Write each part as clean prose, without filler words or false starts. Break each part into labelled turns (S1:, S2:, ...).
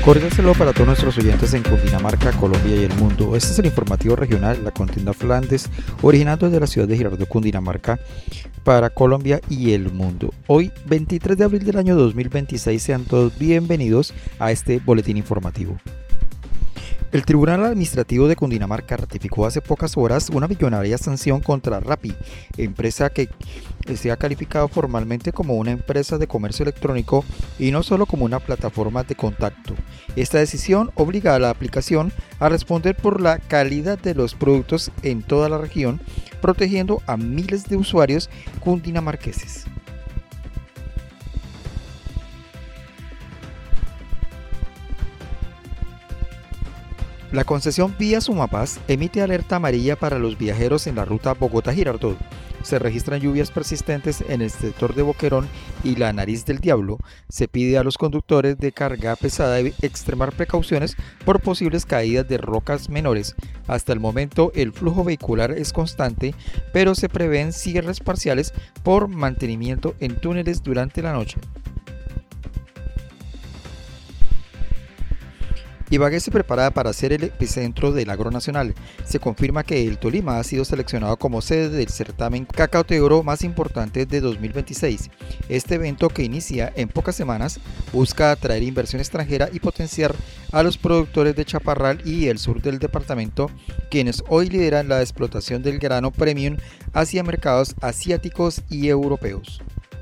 S1: Cordial saludo para todos nuestros oyentes en Cundinamarca, Colombia y el mundo. Este es el informativo regional de la contienda Flandes, originado desde la ciudad de Girardot, Cundinamarca, para Colombia y el mundo. Hoy, 23 de abril del año 2026, sean todos bienvenidos a este boletín informativo. El Tribunal Administrativo de Cundinamarca ratificó hace pocas horas una millonaria sanción contra Rappi, empresa que se ha calificado formalmente como una empresa de comercio electrónico y no solo como una plataforma de contacto. Esta decisión obliga a la aplicación a responder por la calidad de los productos en toda la región, protegiendo a miles de usuarios cundinamarqueses. La concesión Vía Sumapaz emite alerta amarilla para los viajeros en la ruta Bogotá-Girardot. Se registran lluvias persistentes en el sector de Boquerón y la Nariz del Diablo. Se pide a los conductores de carga pesada extremar precauciones por posibles caídas de rocas menores. Hasta el momento el flujo vehicular es constante, pero se prevén cierres parciales por mantenimiento en túneles durante la noche. Ibagué se prepara para ser el epicentro del agro nacional. Se confirma que el Tolima ha sido seleccionado como sede del certamen Cacao de Oro más importante de 2026. Este evento, que inicia en pocas semanas, busca atraer inversión extranjera y potenciar a los productores de Chaparral y el sur del departamento, quienes hoy lideran la explotación del grano premium hacia mercados asiáticos y europeos.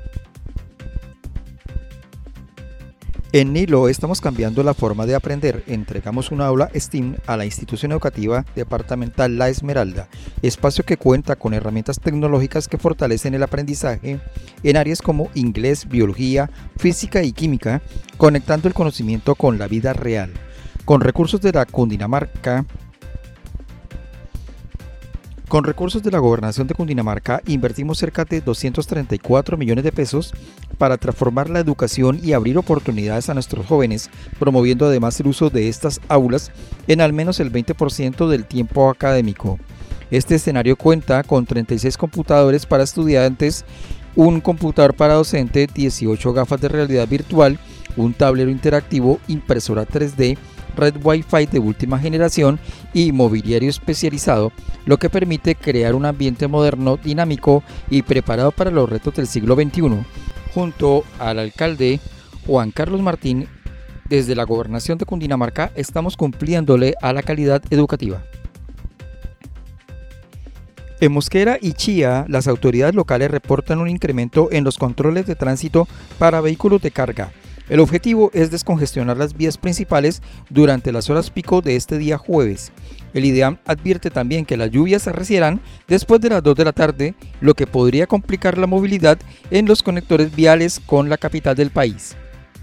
S1: En Nilo estamos cambiando la forma de aprender. Entregamos un aula STEAM a la institución educativa departamental La Esmeralda, espacio que cuenta con herramientas tecnológicas que fortalecen el aprendizaje en áreas como inglés, biología, física y química, conectando el conocimiento con la vida real. Con recursos de la Gobernación de Cundinamarca, invertimos cerca de 234 millones de pesos para transformar la educación y abrir oportunidades a nuestros jóvenes, promoviendo además el uso de estas aulas en al menos el 20% del tiempo académico. Este escenario cuenta con 36 computadores para estudiantes, un computador para docente, 18 gafas de realidad virtual, un tablero interactivo, impresora 3D, red Wi-Fi de última generación y mobiliario especializado, lo que permite crear un ambiente moderno, dinámico y preparado para los retos del siglo XXI. Junto al alcalde Juan Carlos Martín, desde la Gobernación de Cundinamarca estamos cumpliéndole a la calidad educativa. En Mosquera y Chía, las autoridades locales reportan un incremento en los controles de tránsito para vehículos de carga. El objetivo es descongestionar las vías principales durante las horas pico de este día jueves. El IDEAM advierte también que las lluvias se arreciarán después de las 2 de la tarde, lo que podría complicar la movilidad en los conectores viales con la capital del país.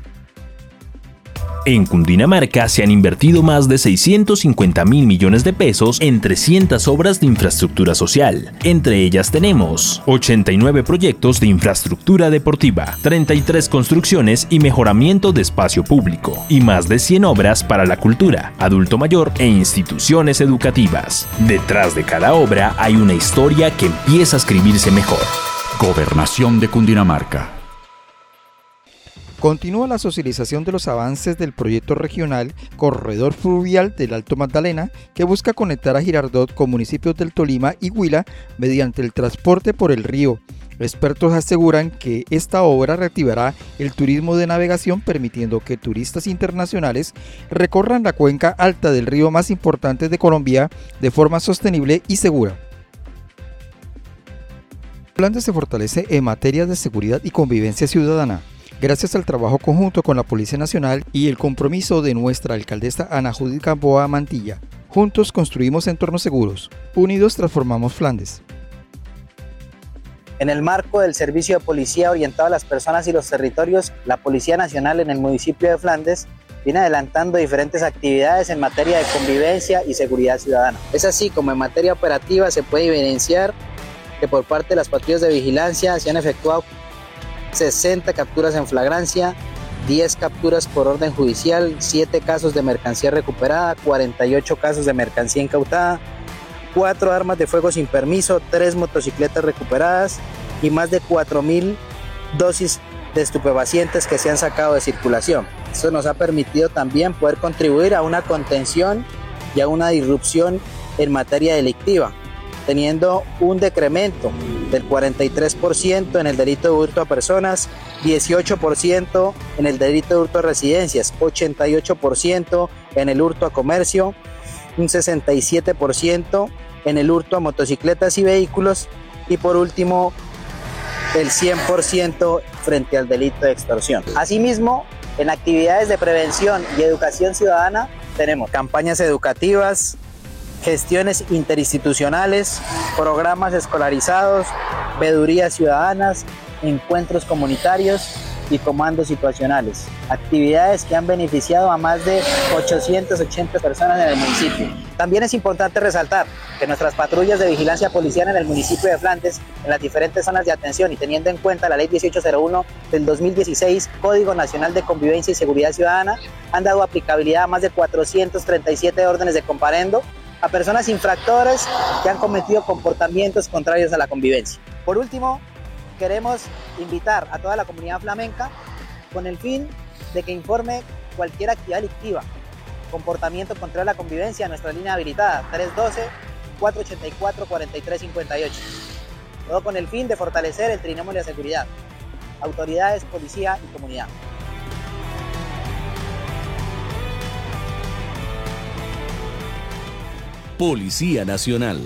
S2: En Cundinamarca se han invertido más de 650.000 millones de pesos en 300 obras de infraestructura social. Entre ellas tenemos 89 proyectos de infraestructura deportiva, 33 construcciones y mejoramiento de espacio público, y más de 100 obras para la cultura, adulto mayor e instituciones educativas. Detrás de cada obra hay una historia que empieza a escribirse mejor.
S3: Gobernación de Cundinamarca.
S1: Continúa la socialización de los avances del proyecto regional Corredor Fluvial del Alto Magdalena, que busca conectar a Girardot con municipios del Tolima y Huila mediante el transporte por el río. Expertos aseguran que esta obra reactivará el turismo de navegación, permitiendo que turistas internacionales recorran la cuenca alta del río más importante de Colombia de forma sostenible y segura. Flandes se fortalece en materia de seguridad y convivencia ciudadana, gracias al trabajo conjunto con la Policía Nacional y el compromiso de nuestra alcaldesa Ana Judith Gamboa Mantilla. Juntos construimos entornos seguros. Unidos transformamos Flandes.
S4: En el marco del servicio de policía orientado a las personas y los territorios, la Policía Nacional en el municipio de Flandes viene adelantando diferentes actividades en materia de convivencia y seguridad ciudadana. Es así como en materia operativa se puede evidenciar que por parte de las patrullas de vigilancia se han efectuado 60 capturas en flagrancia, 10 capturas por orden judicial, 7 casos de mercancía recuperada, 48 casos de mercancía incautada, 4 armas de fuego sin permiso, 3 motocicletas recuperadas y más de 4.000 dosis de estupefacientes que se han sacado de circulación. Esto nos ha permitido también poder contribuir a una contención y a una disrupción en materia delictiva, teniendo un decremento del 43% en el delito de hurto a personas, 18% en el delito de hurto a residencias, 88% en el hurto a comercio, un 67% en el hurto a motocicletas y vehículos y por último el 100% frente al delito de extorsión. Asimismo, en actividades de prevención y educación ciudadana tenemos campañas educativas, gestiones interinstitucionales, programas escolarizados, veedurías ciudadanas, encuentros comunitarios y comandos situacionales. Actividades que han beneficiado a más de 880 personas en el municipio. También es importante resaltar que nuestras patrullas de vigilancia policial en el municipio de Flandes, en las diferentes zonas de atención y teniendo en cuenta la Ley 1801 del 2016, Código Nacional de Convivencia y Seguridad Ciudadana, han dado aplicabilidad a más de 437 órdenes de comparendo a personas infractores que han cometido comportamientos contrarios a la convivencia. Por último, queremos invitar a toda la comunidad flamenca con el fin de que informe cualquier actividad delictiva, comportamiento contrario a la convivencia a nuestra línea habilitada 312-484-4358. Todo con el fin de fortalecer el trinomio de la seguridad, autoridades, policía y comunidad.
S3: Policía Nacional.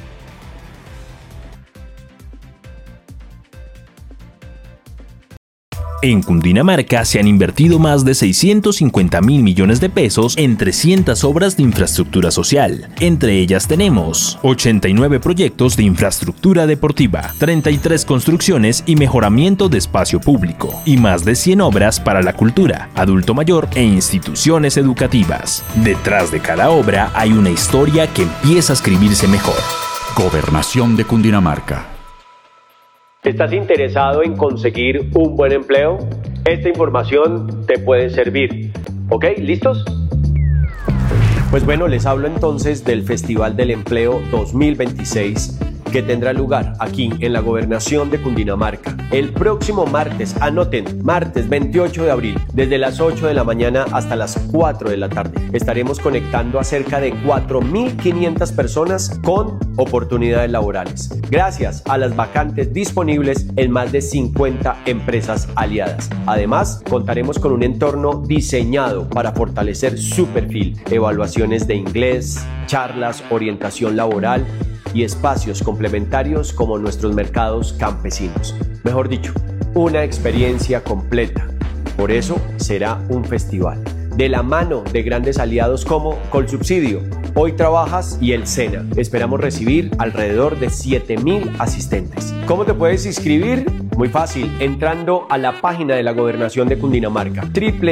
S2: En Cundinamarca se han invertido más de 650.000 millones de pesos en 300 obras de infraestructura social. Entre ellas tenemos 89 proyectos de infraestructura deportiva, 33 construcciones y mejoramiento de espacio público, y más de 100 obras para la cultura, adulto mayor e instituciones educativas. Detrás de cada obra hay una historia que empieza a escribirse mejor.
S3: Gobernación de Cundinamarca.
S5: ¿Estás interesado en conseguir un buen empleo? Esta información te puede servir. ¿Ok? ¿Listos? Pues bueno, les hablo entonces del Festival del Empleo 2026 que tendrá lugar aquí en la Gobernación de Cundinamarca. El próximo martes, anoten, martes 28 de abril, desde las 8 de la mañana hasta las 4 de la tarde. Estaremos conectando a cerca de 4.500 personas con oportunidades laborales, gracias a las vacantes disponibles en más de 50 empresas aliadas. Además, contaremos con un entorno diseñado para fortalecer su perfil, evaluaciones de inglés, charlas, orientación laboral y espacios complementarios como nuestros mercados campesinos. Mejor dicho, una experiencia completa. Por eso será un festival de la mano de grandes aliados como Colsubsidio, Hoy Trabajas y el SENA. Esperamos recibir alrededor de 7.000 asistentes. ¿Cómo te puedes inscribir? Muy fácil, entrando a la página de la Gobernación de Cundinamarca,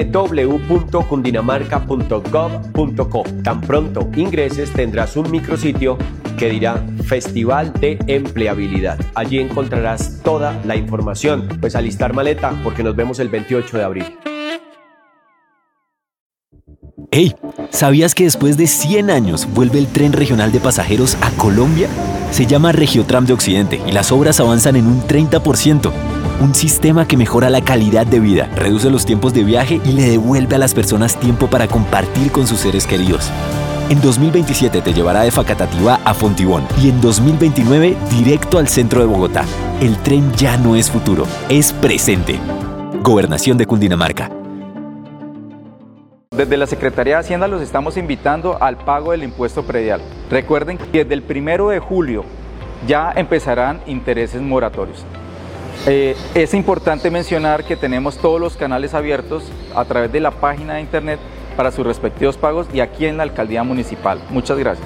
S5: www.cundinamarca.gov.co. Tan pronto ingreses tendrás un micrositio que dirá Festival de Empleabilidad. Allí encontrarás toda la información. Pues alistar maleta porque nos vemos el 28 de abril.
S6: ¡Hey! ¿Sabías que después de 100 años vuelve el tren regional de pasajeros a Colombia? Se llama Regiotram de Occidente y las obras avanzan en un 30%. Un sistema que mejora la calidad de vida, reduce los tiempos de viaje y le devuelve a las personas tiempo para compartir con sus seres queridos. En 2027 te llevará de Facatativá a Fontibón y en 2029 directo al centro de Bogotá. El tren ya no es futuro, es presente. Gobernación de Cundinamarca.
S7: Desde la Secretaría de Hacienda los estamos invitando al pago del impuesto predial. Recuerden que desde el 1 de julio ya empezarán intereses moratorios. Es importante mencionar que tenemos todos los canales abiertos a través de la página de internet para sus respectivos pagos y aquí en la Alcaldía Municipal. Muchas gracias.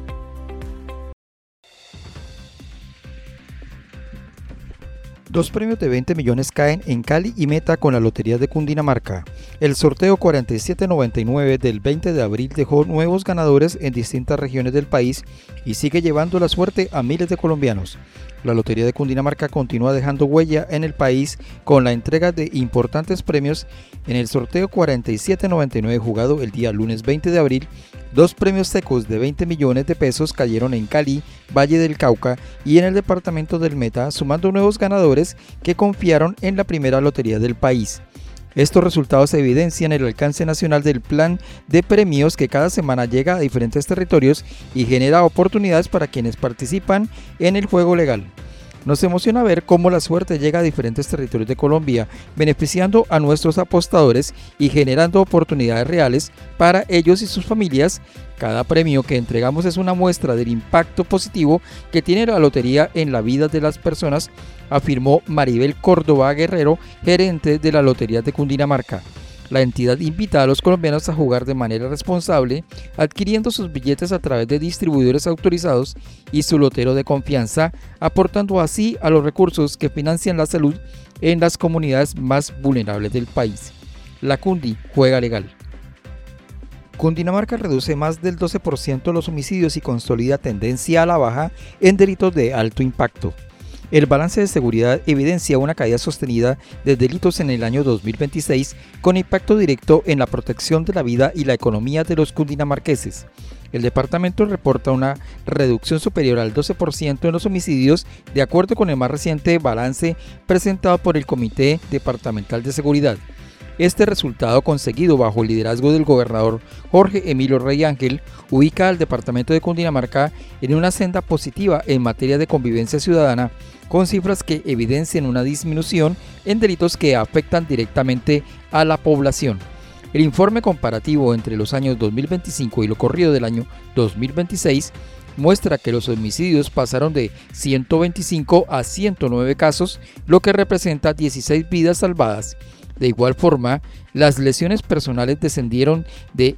S1: Dos premios de 20 millones caen en Cali y Meta con la Lotería de Cundinamarca. El sorteo 4799 del 20 de abril dejó nuevos ganadores en distintas regiones del país y sigue llevando la suerte a miles de colombianos. La Lotería de Cundinamarca continúa dejando huella en el país con la entrega de importantes premios. En el sorteo 4799 jugado el día lunes 20 de abril, 2 premios secos de 20 millones de pesos cayeron en Cali, Valle del Cauca y en el departamento del Meta, sumando nuevos ganadores que confiaron en la primera lotería del país. Estos resultados evidencian el alcance nacional del plan de premios que cada semana llega a diferentes territorios y genera oportunidades para quienes participan en el juego legal. Nos emociona ver cómo la suerte llega a diferentes territorios de Colombia, beneficiando a nuestros apostadores y generando oportunidades reales para ellos y sus familias. Cada premio que entregamos es una muestra del impacto positivo que tiene la lotería en la vida de las personas, afirmó Maribel Córdoba Guerrero, gerente de la Lotería de Cundinamarca. La entidad invita a los colombianos a jugar de manera responsable, adquiriendo sus billetes a través de distribuidores autorizados y su lotero de confianza, aportando así a los recursos que financian la salud en las comunidades más vulnerables del país. La Cundi juega legal. Cundinamarca reduce más del 12% los homicidios y consolida tendencia a la baja en delitos de alto impacto. El balance de seguridad evidencia una caída sostenida de delitos en el año 2026 con impacto directo en la protección de la vida y la economía de los cundinamarqueses. El departamento reporta una reducción superior al 12% en los homicidios, de acuerdo con el más reciente balance presentado por el Comité Departamental de Seguridad. Este resultado, conseguido bajo el liderazgo del gobernador Jorge Emilio Rey Ángel, ubica al departamento de Cundinamarca en una senda positiva en materia de convivencia ciudadana, con cifras que evidencian una disminución en delitos que afectan directamente a la población. El informe comparativo entre los años 2025 y lo corrido del año 2026 muestra que los homicidios pasaron de 125 a 109 casos, lo que representa 16 vidas salvadas. De igual forma, las lesiones personales descendieron de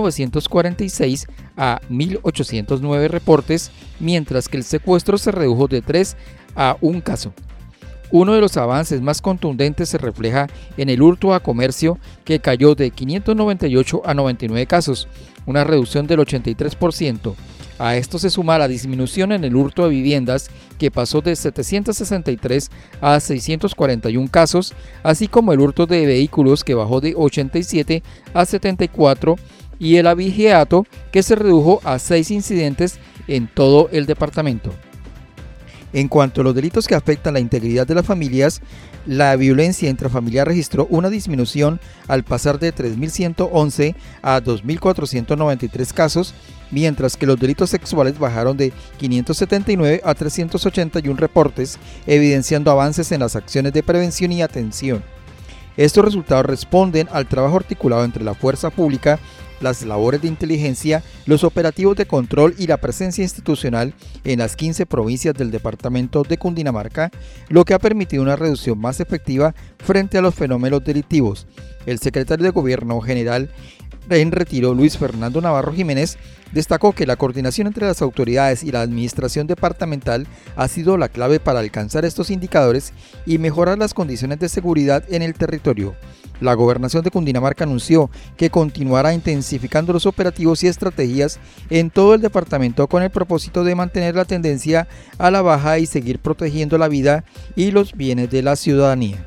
S1: 1.946 a 1.809 reportes, mientras que el secuestro se redujo de 3 a 1 caso. Uno de los avances más contundentes se refleja en el hurto a comercio, que cayó de 598 a 99 casos, una reducción del 83%. A esto se suma la disminución en el hurto a viviendas, que pasó de 763 a 641 casos, así como el hurto de vehículos, que bajó de 87 a 74, y el abigeato, que se redujo a 6 incidentes en todo el departamento. En cuanto a los delitos que afectan la integridad de las familias, la violencia intrafamiliar registró una disminución al pasar de 3.111 a 2.493 casos, mientras que los delitos sexuales bajaron de 579 a 381 reportes, evidenciando avances en las acciones de prevención y atención. Estos resultados responden al trabajo articulado entre la fuerza pública, las labores de inteligencia, los operativos de control y la presencia institucional en las 15 provincias del departamento de Cundinamarca, lo que ha permitido una reducción más efectiva frente a los fenómenos delictivos. El secretario de Gobierno General en retiro, Luis Fernando Navarro Jiménez, destacó que la coordinación entre las autoridades y la administración departamental ha sido la clave para alcanzar estos indicadores y mejorar las condiciones de seguridad en el territorio. La Gobernación de Cundinamarca anunció que continuará intensificando los operativos y estrategias en todo el departamento con el propósito de mantener la tendencia a la baja y seguir protegiendo la vida y los bienes de la ciudadanía.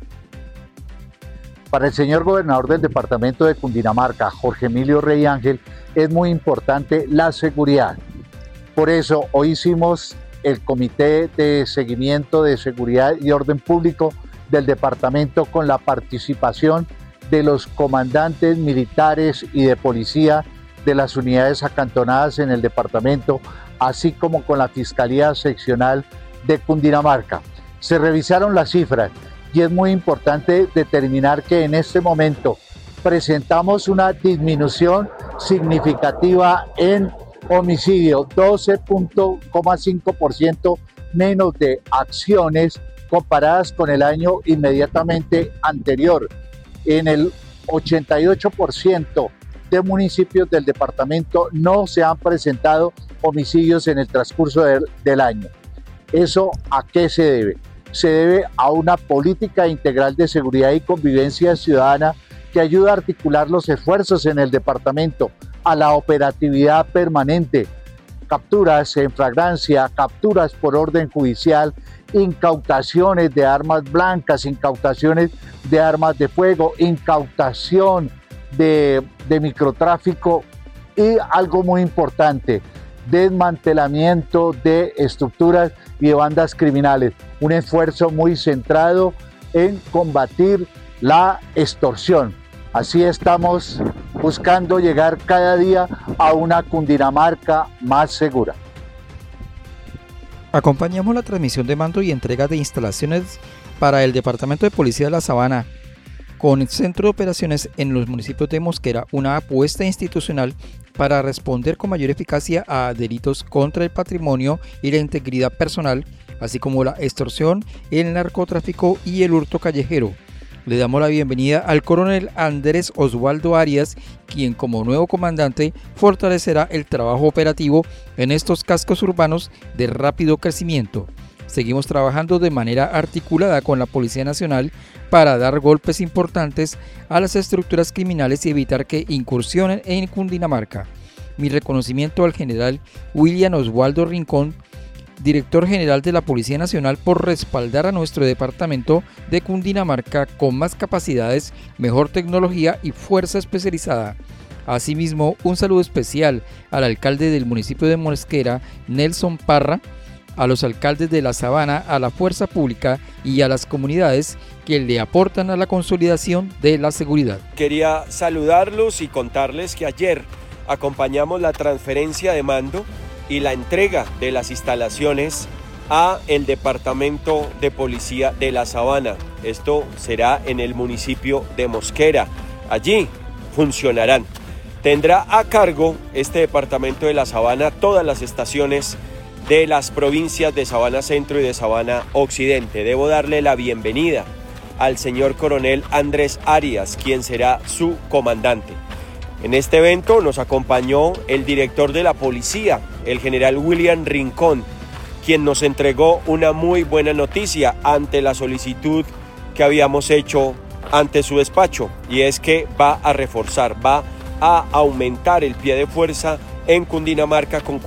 S8: Para el señor gobernador del departamento de Cundinamarca, Jorge Emilio Rey Ángel, es muy importante la seguridad. Por eso hoy hicimos el Comité de Seguimiento de Seguridad y Orden Público del departamento con la participación de los comandantes militares y de policía de las unidades acantonadas en el departamento, así como con la Fiscalía Seccional de Cundinamarca. Se revisaron las cifras y es muy importante determinar que en este momento presentamos una disminución significativa en homicidio, 12,5% menos de acciones comparadas con el año inmediatamente anterior. En el 88% de municipios del departamento no se han presentado homicidios en el transcurso del año. ¿Eso a qué se debe? Se debe a una política integral de seguridad y convivencia ciudadana que ayuda a articular los esfuerzos en el departamento, a la operatividad permanente capturas en flagrancia, capturas por orden judicial, incautaciones de armas blancas, incautaciones de armas de fuego, incautación de microtráfico y algo muy importante, desmantelamiento de estructuras y de bandas criminales. Un esfuerzo muy centrado en combatir la extorsión. Así estamos buscando llegar cada día a una Cundinamarca más segura.
S1: Acompañamos la transmisión de mando y entrega de instalaciones para el Departamento de Policía de la Sabana, con el Centro de Operaciones en los municipios de Mosquera, una apuesta institucional para responder con mayor eficacia a delitos contra el patrimonio y la integridad personal, así como la extorsión, el narcotráfico y el hurto callejero. Le damos la bienvenida al coronel Andrés Osvaldo Arias, quien como nuevo comandante fortalecerá el trabajo operativo en estos cascos urbanos de rápido crecimiento. Seguimos trabajando de manera articulada con la Policía Nacional para dar golpes importantes a las estructuras criminales y evitar que incursionen en Cundinamarca. Mi reconocimiento al general William Osvaldo Rincón, director general de la Policía Nacional, por respaldar a nuestro departamento de Cundinamarca con más capacidades, mejor tecnología y fuerza especializada. Asimismo, un saludo especial al alcalde del municipio de Mosquera, Nelson Parra, a los alcaldes de la Sabana, a la fuerza pública y a las comunidades que le aportan a la consolidación de la seguridad.
S5: Quería saludarlos y contarles que ayer acompañamos la transferencia de mando y la entrega de las instalaciones a el Departamento de Policía de la Sabana. Esto será en el municipio de Mosquera. Allí funcionarán. Tendrá a cargo este Departamento de la Sabana todas las estaciones de las provincias de Sabana Centro y de Sabana Occidente. Debo darle la bienvenida al señor coronel Andrés Arias, quien será su comandante. En este evento nos acompañó el director de la policía, el general William Rincón, quien nos entregó una muy buena noticia ante la solicitud que habíamos hecho ante su despacho, y es que va a reforzar, va a aumentar el pie de fuerza en Cundinamarca con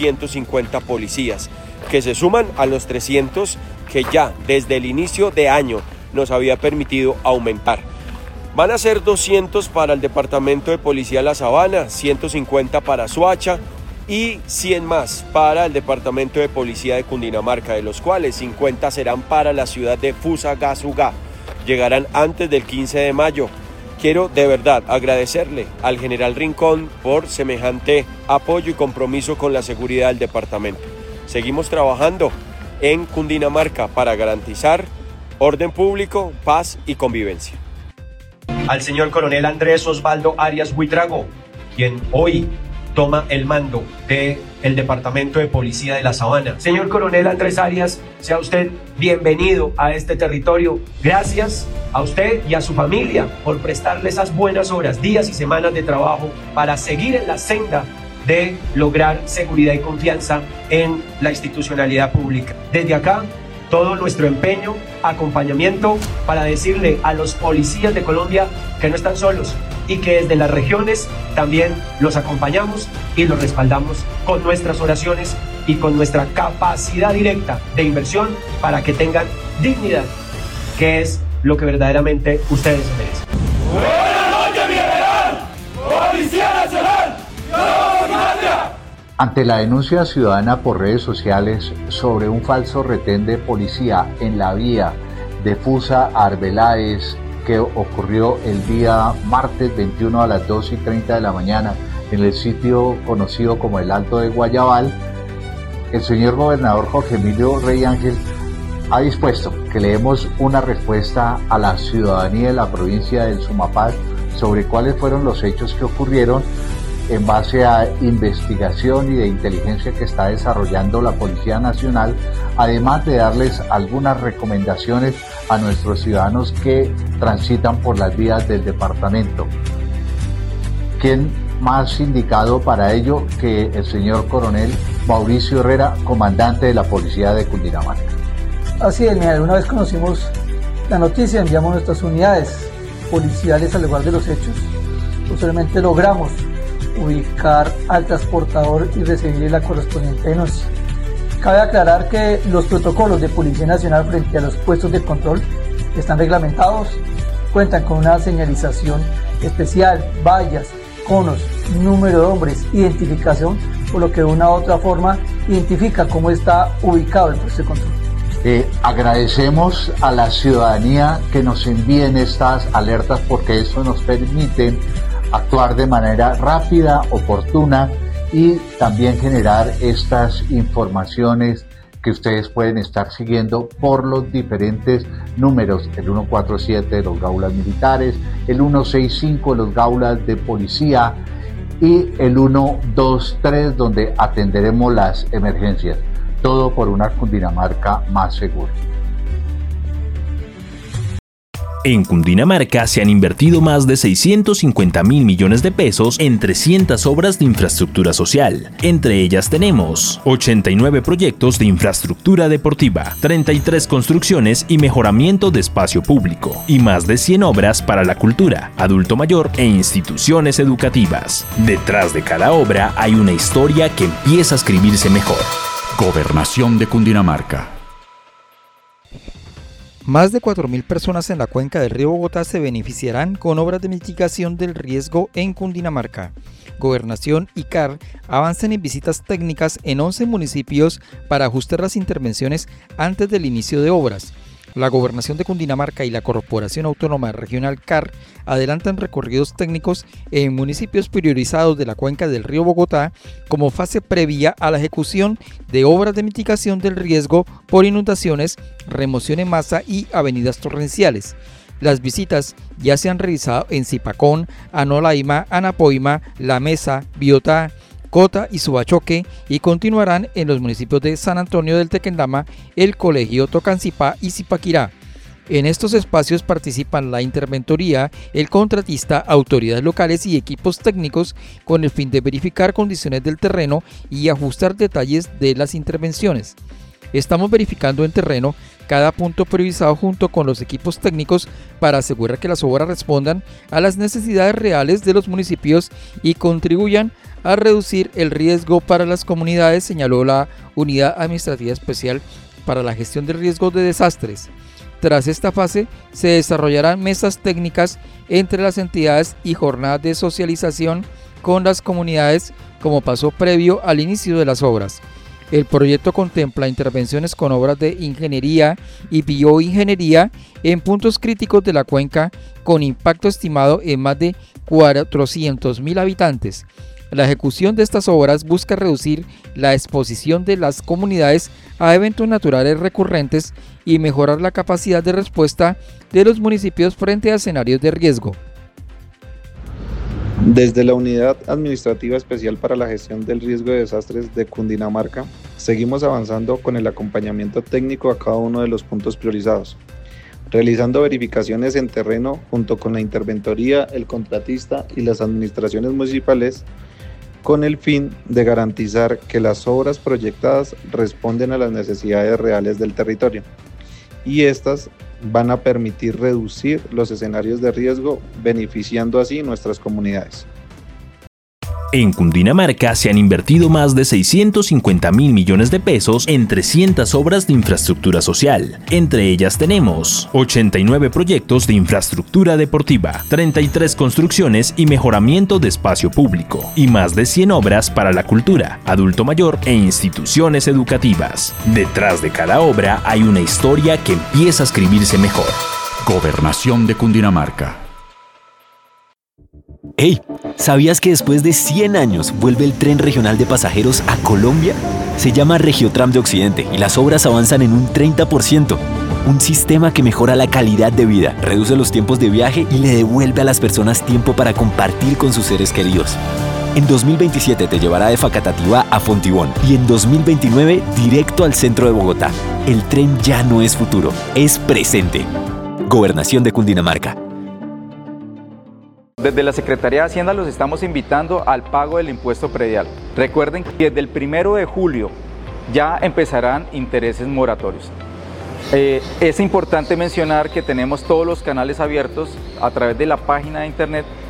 S5: 450 policías, que se suman a los 300 que ya desde el inicio de año nos había permitido aumentar. Van a ser 200 para el Departamento de Policía de la Sabana, 150 para Soacha y 100 más para el Departamento de Policía de Cundinamarca, de los cuales 50 serán para la ciudad de Fusagasugá. Llegarán antes del 15 de mayo. Quiero de verdad agradecerle al general Rincón por semejante apoyo y compromiso con la seguridad del departamento. Seguimos trabajando en Cundinamarca para garantizar orden público, paz y convivencia. Al señor coronel Andrés Osvaldo Arias Huitrago, quien hoy toma el mando del Departamento de Policía de la Sabana. Señor coronel Andrés Arias, sea usted bienvenido a este territorio. Gracias a usted y a su familia por prestarle esas buenas horas, días y semanas de trabajo para seguir en la senda de lograr seguridad y confianza en la institucionalidad pública. Desde acá, todo nuestro empeño, acompañamiento para decirle a los policías de Colombia que no están solos y que desde las regiones también los acompañamos y los respaldamos con nuestras oraciones y con nuestra capacidad directa de inversión para que tengan dignidad, que es lo que verdaderamente ustedes merecen.
S9: ¡Buenas noches, mi general! ¡Policía Nacional!
S8: Ante la denuncia ciudadana por redes sociales sobre un falso retén de policía en la vía de Fusa a Arbeláez, que ocurrió el día martes 21 a las 2:30 de la mañana en el sitio conocido como el Alto de Guayabal, el señor gobernador Jorge Emilio Rey Ángel ha dispuesto que le demos una respuesta a la ciudadanía de la provincia del Sumapaz sobre cuáles fueron los hechos que ocurrieron en base a investigación y de inteligencia que está desarrollando la Policía Nacional, además de darles algunas recomendaciones a nuestros ciudadanos que transitan por las vías del departamento. ¿Quién más indicado para ello que el señor coronel Mauricio Herrera, comandante de la Policía de Cundinamarca?
S10: Así es, mira, una vez conocimos la noticia, enviamos nuestras unidades policiales al lugar de los hechos. Posteriormente logramos ubicar al transportador y recibir la correspondiente denuncia. Cabe aclarar que los protocolos de Policía Nacional frente a los puestos de control están reglamentados, cuentan con una señalización especial, vallas, conos, número de hombres, identificación, por lo que de una u otra forma identifica cómo está ubicado el puesto de control.
S8: Agradecemos a la ciudadanía que nos envíen estas alertas porque eso nos permite actuar de manera rápida, oportuna y también generar estas informaciones que ustedes pueden estar siguiendo por los diferentes números, el 147 de los gaulas militares, el 165 de los gaulas de policía y el 123 donde atenderemos las emergencias. Todo por una Cundinamarca más segura.
S2: En Cundinamarca se han invertido más de 650.000 millones de pesos en 300 obras de infraestructura social. Entre ellas tenemos 89 proyectos de infraestructura deportiva, 33 construcciones y mejoramiento de espacio público, y más de 100 obras para la cultura, adulto mayor e instituciones educativas. Detrás de cada obra hay una historia que empieza a escribirse mejor.
S3: Gobernación de Cundinamarca.
S1: Más de 4.000 personas en la cuenca del río Bogotá se beneficiarán con obras de mitigación del riesgo en Cundinamarca. Gobernación y CAR avanzan en visitas técnicas en 11 municipios para ajustar las intervenciones antes del inicio de obras. La Gobernación de Cundinamarca y la Corporación Autónoma Regional CAR adelantan recorridos técnicos en municipios priorizados de la cuenca del río Bogotá como fase previa a la ejecución de obras de mitigación del riesgo por inundaciones, remoción en masa y avenidas torrenciales. Las visitas ya se han realizado en Zipacón, Anolaima, Anapoima, La Mesa, Biotá, Cota y Subachoque y continuarán en los municipios de San Antonio del Tequendama, El Colegio, Tocancipá y Zipaquirá. En estos espacios participan la interventoría, el contratista, autoridades locales y equipos técnicos con el fin de verificar condiciones del terreno y ajustar detalles de las intervenciones. Estamos verificando en terreno cada punto priorizado junto con los equipos técnicos para asegurar que las obras respondan a las necesidades reales de los municipios y contribuyan a reducir el riesgo para las comunidades, señaló la Unidad Administrativa Especial para la Gestión de Riesgos de Desastres. Tras esta fase, se desarrollarán mesas técnicas entre las entidades y jornadas de socialización con las comunidades como paso previo al inicio de las obras. El proyecto contempla intervenciones con obras de ingeniería y bioingeniería en puntos críticos de la cuenca con impacto estimado en más de 400.000 habitantes. La ejecución de estas obras busca reducir la exposición de las comunidades a eventos naturales recurrentes y mejorar la capacidad de respuesta de los municipios frente a escenarios de riesgo.
S11: Desde la Unidad Administrativa Especial para la Gestión del Riesgo de Desastres de Cundinamarca, seguimos avanzando con el acompañamiento técnico a cada uno de los puntos priorizados, realizando verificaciones en terreno junto con la interventoría, el contratista y las administraciones municipales, con el fin de garantizar que las obras proyectadas responden a las necesidades reales del territorio y estas van a permitir reducir los escenarios de riesgo, beneficiando así nuestras comunidades.
S2: En Cundinamarca se han invertido más de 650.000 millones de pesos en 300 obras de infraestructura social. Entre ellas tenemos 89 proyectos de infraestructura deportiva, 33 construcciones y mejoramiento de espacio público, y más de 100 obras para la cultura, adulto mayor e instituciones educativas. Detrás de cada obra hay una historia que empieza a escribirse mejor.
S3: Gobernación de Cundinamarca.
S6: ¡Hey! ¿Sabías que después de 100 años vuelve el tren regional de pasajeros a Colombia? Se llama Regiotram de Occidente y las obras avanzan en un 30%. Un sistema que mejora la calidad de vida, reduce los tiempos de viaje y le devuelve a las personas tiempo para compartir con sus seres queridos. En 2027 te llevará de Facatativá a Fontibón y en 2029 directo al centro de Bogotá. El tren ya no es futuro, es presente. Gobernación de Cundinamarca.
S7: Desde la Secretaría de Hacienda los estamos invitando al pago del impuesto predial. Recuerden que desde el 1 de julio ya empezarán intereses moratorios. Es importante mencionar que tenemos todos los canales abiertos a través de la página de internet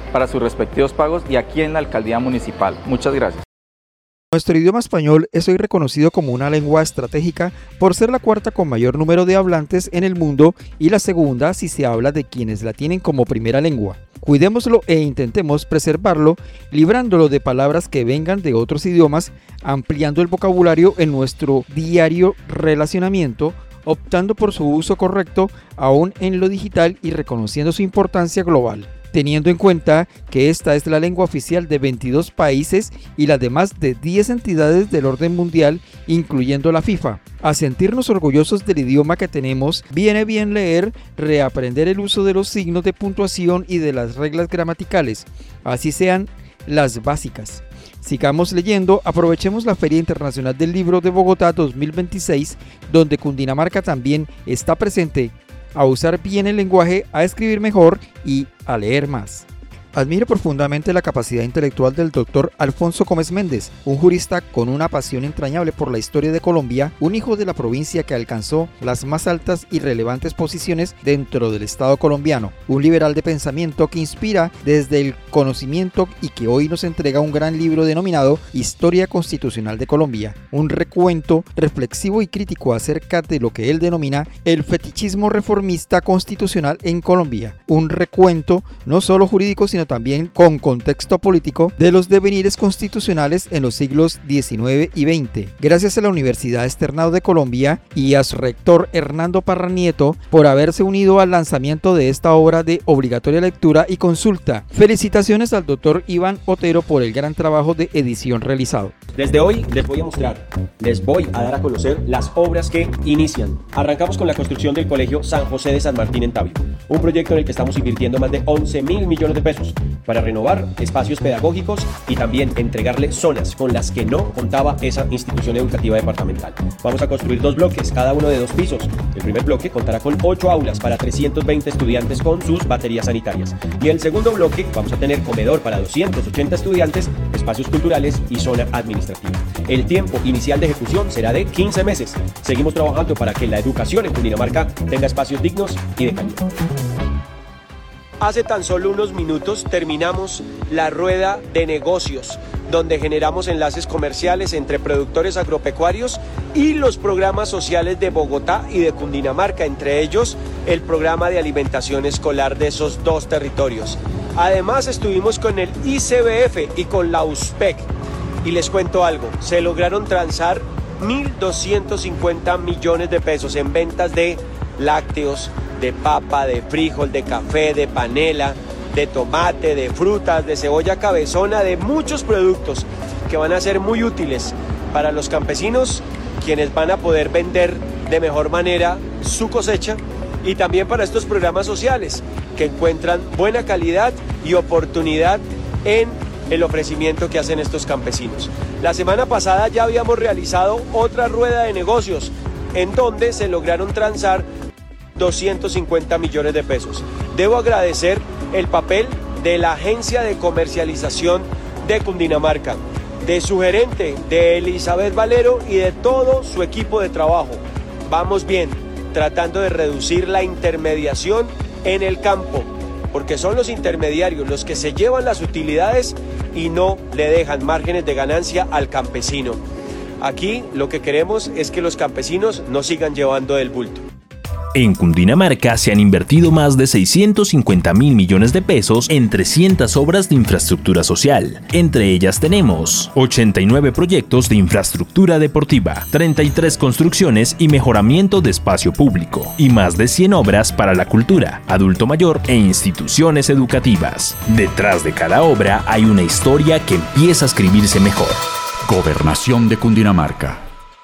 S7: para sus respectivos pagos y aquí en la alcaldía municipal. Muchas gracias.
S1: Nuestro idioma español es hoy reconocido como una lengua estratégica por ser la cuarta con mayor número de hablantes en el mundo y la segunda si se habla de quienes la tienen como primera lengua. Cuidémoslo e intentemos preservarlo, librándolo de palabras que vengan de otros idiomas, ampliando el vocabulario en nuestro diario relacionamiento, optando por su uso correcto aún en lo digital y reconociendo su importancia global, teniendo en cuenta que esta es la lengua oficial de 22 países y la de más de 10 entidades del orden mundial, incluyendo la FIFA. A sentirnos orgullosos del idioma que tenemos, viene bien leer, reaprender el uso de los signos de puntuación y de las reglas gramaticales, así sean las básicas. Sigamos leyendo, aprovechemos la Feria Internacional del Libro de Bogotá 2026, donde Cundinamarca también está presente, a usar bien el lenguaje, a escribir mejor y a leer más. Admiro profundamente la capacidad intelectual del doctor Alfonso Gómez Méndez, un jurista con una pasión entrañable por la historia de Colombia, un hijo de la provincia que alcanzó las más altas y relevantes posiciones dentro del Estado colombiano, un liberal de pensamiento que inspira desde el conocimiento y que hoy nos entrega un gran libro denominado Historia Constitucional de Colombia, un recuento reflexivo y crítico acerca de lo que él denomina el fetichismo reformista constitucional en Colombia, un recuento no solo jurídico sino también con contexto político de los devenires constitucionales en los siglos XIX y XX. Gracias a la Universidad Externado de Colombia y a su rector Hernando Parra Nieto por haberse unido al lanzamiento de esta obra de obligatoria lectura y consulta. Felicitaciones al doctor Iván Otero por el gran trabajo de edición realizado.
S5: Desde hoy les voy a mostrar, les voy a dar a conocer las obras que inician. Arrancamos con la construcción del Colegio San José de San Martín en Tabio, un proyecto en el que estamos invirtiendo más de 11.000 millones de pesos para renovar espacios pedagógicos y también entregarle zonas con las que no contaba esa institución educativa departamental. Vamos a construir 2 bloques, cada uno de 2 pisos. El primer bloque contará con 8 aulas para 320 estudiantes con sus baterías sanitarias. Y el segundo bloque vamos a tener comedor para 280 estudiantes, espacios culturales y zona administrativa. El tiempo inicial de ejecución será de 15 meses. Seguimos trabajando para que la educación en Cundinamarca tenga espacios dignos y de calidad. Hace tan solo unos minutos terminamos la rueda de negocios, donde generamos enlaces comerciales entre productores agropecuarios y los programas sociales de Bogotá y de Cundinamarca, entre ellos el programa de alimentación escolar de esos 2 territorios. Además estuvimos con el ICBF y con la USPEC. Y les cuento algo, se lograron transar 1.250 millones de pesos en ventas de lácteos, de papa, de frijol, de café, de panela, de tomate, de frutas, de cebolla cabezona, de muchos productos que van a ser muy útiles para los campesinos, quienes van a poder vender de mejor manera su cosecha, y también para estos programas sociales que encuentran buena calidad y oportunidad en el ofrecimiento que hacen estos campesinos. La semana pasada ya habíamos realizado otra rueda de negocios en donde se lograron transar 250 millones de pesos. Debo agradecer el papel de la Agencia de Comercialización de Cundinamarca, de su gerente, de Elizabeth Valero y de todo su equipo de trabajo. Vamos bien, tratando de reducir la intermediación en el campo, porque son los intermediarios los que se llevan las utilidades y no le dejan márgenes de ganancia al campesino. Aquí lo que queremos es que los campesinos no sigan llevando del bulto.
S2: En Cundinamarca se han invertido más de 650.000 millones de pesos en 300 obras de infraestructura social. Entre ellas tenemos 89 proyectos de infraestructura deportiva, 33 construcciones y mejoramiento de espacio público, y más de 100 obras para la cultura, adulto mayor e instituciones educativas. Detrás de cada obra hay una historia que empieza a escribirse mejor.
S3: Gobernación de Cundinamarca.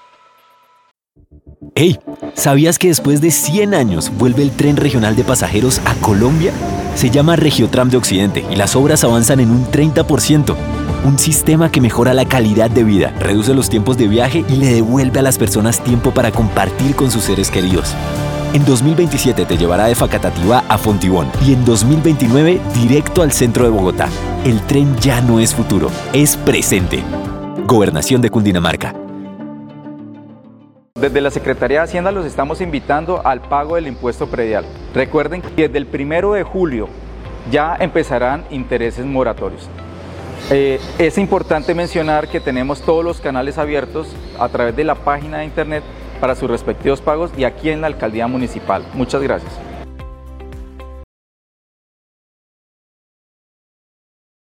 S6: ¡Hey! ¿Sabías que después de 100 años vuelve el tren regional de pasajeros a Colombia? Se llama Regiotram de Occidente y las obras avanzan en un 30%. Un sistema que mejora la calidad de vida, reduce los tiempos de viaje y le devuelve a las personas tiempo para compartir con sus seres queridos. En 2027 te llevará de Facatativá a Fontibón y en 2029 directo al centro de Bogotá. El tren ya no es futuro, es presente. Gobernación de Cundinamarca.
S7: Desde la Secretaría de Hacienda los estamos invitando al pago del impuesto predial. Recuerden que desde el 1 de julio ya empezarán intereses moratorios. Es importante mencionar que tenemos todos los canales abiertos a través de la página de internet para sus respectivos pagos y aquí en la Alcaldía Municipal. Muchas gracias.